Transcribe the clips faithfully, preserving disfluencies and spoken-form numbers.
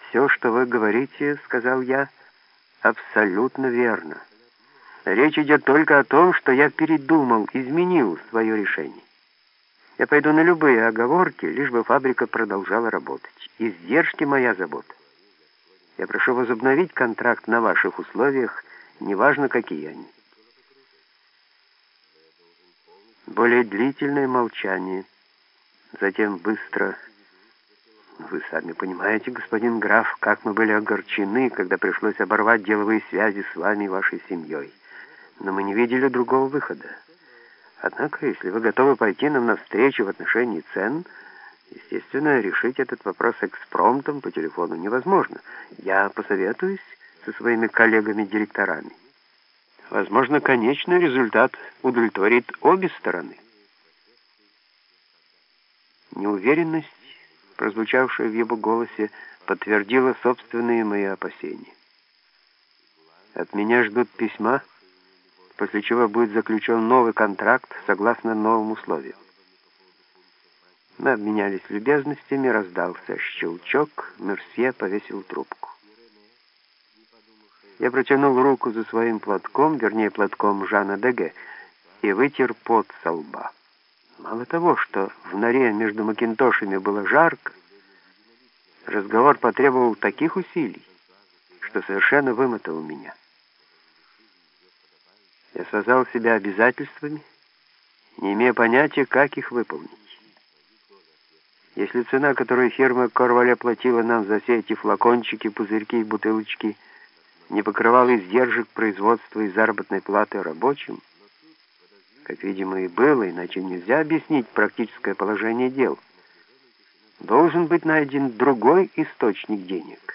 «Все, что вы говорите, — сказал я, — абсолютно верно. Речь идет только о том, что я передумал, изменил свое решение. Я пойду на любые оговорки, лишь бы фабрика продолжала работать. Издержки — моя забота. Я прошу возобновить контракт на ваших условиях, неважно, какие они». Более длительное молчание. Затем быстро: «Вы сами понимаете, господин граф, как мы были огорчены, когда пришлось оборвать деловые связи с вами и вашей семьей. Но мы не видели другого выхода. Однако, если вы готовы пойти нам навстречу в отношении цен, естественно, решить этот вопрос экспромтом по телефону невозможно. Я посоветуюсь со своими коллегами-директорами. Возможно, конечный результат удовлетворит обе стороны». Неуверенность, прозвучавшая в его голосе, подтвердила собственные мои опасения. От меня ждут письма, после чего будет заключен новый контракт согласно новым условиям. Мы обменялись любезностями, раздался щелчок, Мерсье повесил трубку. Я протянул руку за своим платком, вернее, платком Жана Деге, и вытер пот со лба. Мало того, что в норе между макинтошами было жарко, разговор потребовал таких усилий, что совершенно вымотал меня. Я связал себя обязательствами, не имея понятия, как их выполнить. Если цена, которую фирма Корвале платила нам за все эти флакончики, пузырьки и бутылочки, не покрывала издержек производства и заработной платы рабочим, как, видимо, и было, иначе нельзя объяснить практическое положение дел, должен быть найден другой источник денег.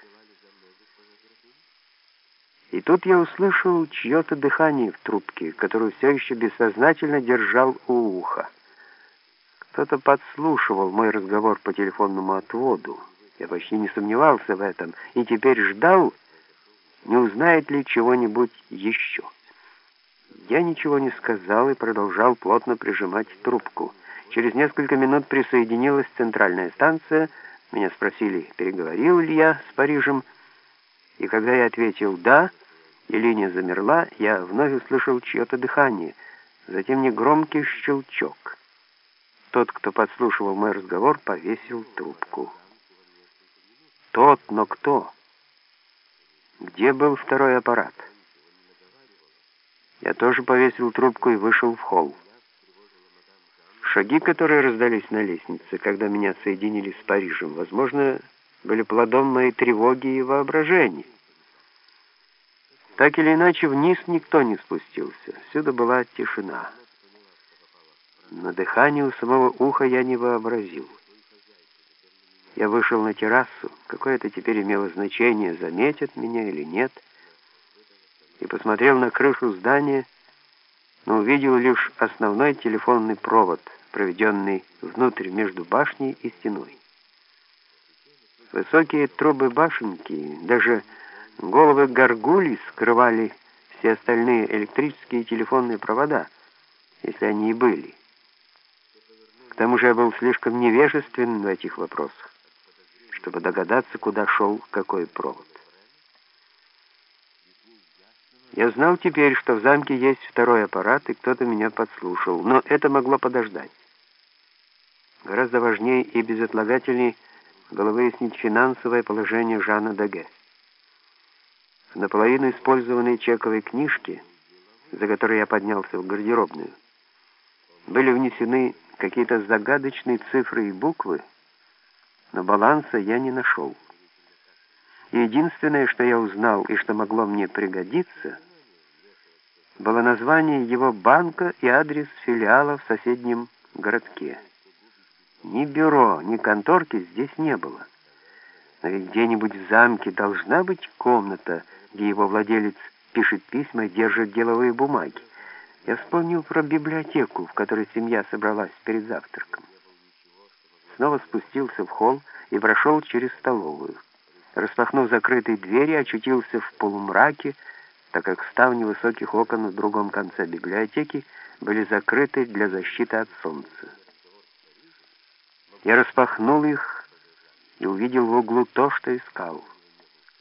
И тут я услышал чье-то дыхание в трубке, которую все еще бессознательно держал у уха. Кто-то подслушивал мой разговор по телефонному отводу. Я почти не сомневался в этом и теперь ждал, не узнает ли чего-нибудь еще. Я ничего не сказал и продолжал плотно прижимать трубку. Через несколько минут присоединилась центральная станция. Меня спросили, переговорил ли я с Парижем. И когда я ответил «да», и линия замерла, я вновь услышал чье-то дыхание, затем негромкий щелчок. Тот, кто подслушивал мой разговор, повесил трубку. Тот, но кто? Где был второй аппарат? Я тоже повесил трубку и вышел в холл. Шаги, которые раздались на лестнице, когда меня соединили с Парижем, возможно, были плодом моей тревоги и воображения. Так или иначе, вниз никто не спустился. Всюду была тишина. Но дыхание у самого уха я не вообразил. Я вышел на террасу. Какое это теперь имело значение, заметят меня или нет, и посмотрел на крышу здания, но увидел лишь основной телефонный провод, проведенный внутрь между башней и стеной. Высокие трубы башенки, даже головы горгулей скрывали все остальные электрические и телефонные провода, если они и были. К тому же я был слишком невежествен в этих вопросах, чтобы догадаться, куда шел какой провод. Я знал теперь, что в замке есть второй аппарат, и кто-то меня подслушал, но это могло подождать. Гораздо важнее и безотлагательнее было выяснить финансовое положение Жана Деге. В наполовину использованной чековой книжке, за которой я поднялся в гардеробную, были внесены какие-то загадочные цифры и буквы, но баланса я не нашел. И единственное, что я узнал и что могло мне пригодиться, было название его банка и адрес филиала в соседнем городке. Ни бюро, ни конторки здесь не было. Но ведь где-нибудь в замке должна быть комната, где его владелец пишет письма и держит деловые бумаги. Я вспомнил про библиотеку, в которой семья собралась перед завтраком. Снова спустился в холл и прошел через столовую. Распахнув закрытые двери, очутился в полумраке, так как ставни высоких окон в другом конце библиотеки были закрыты для защиты от солнца. Я распахнул их и увидел в углу то, что искал.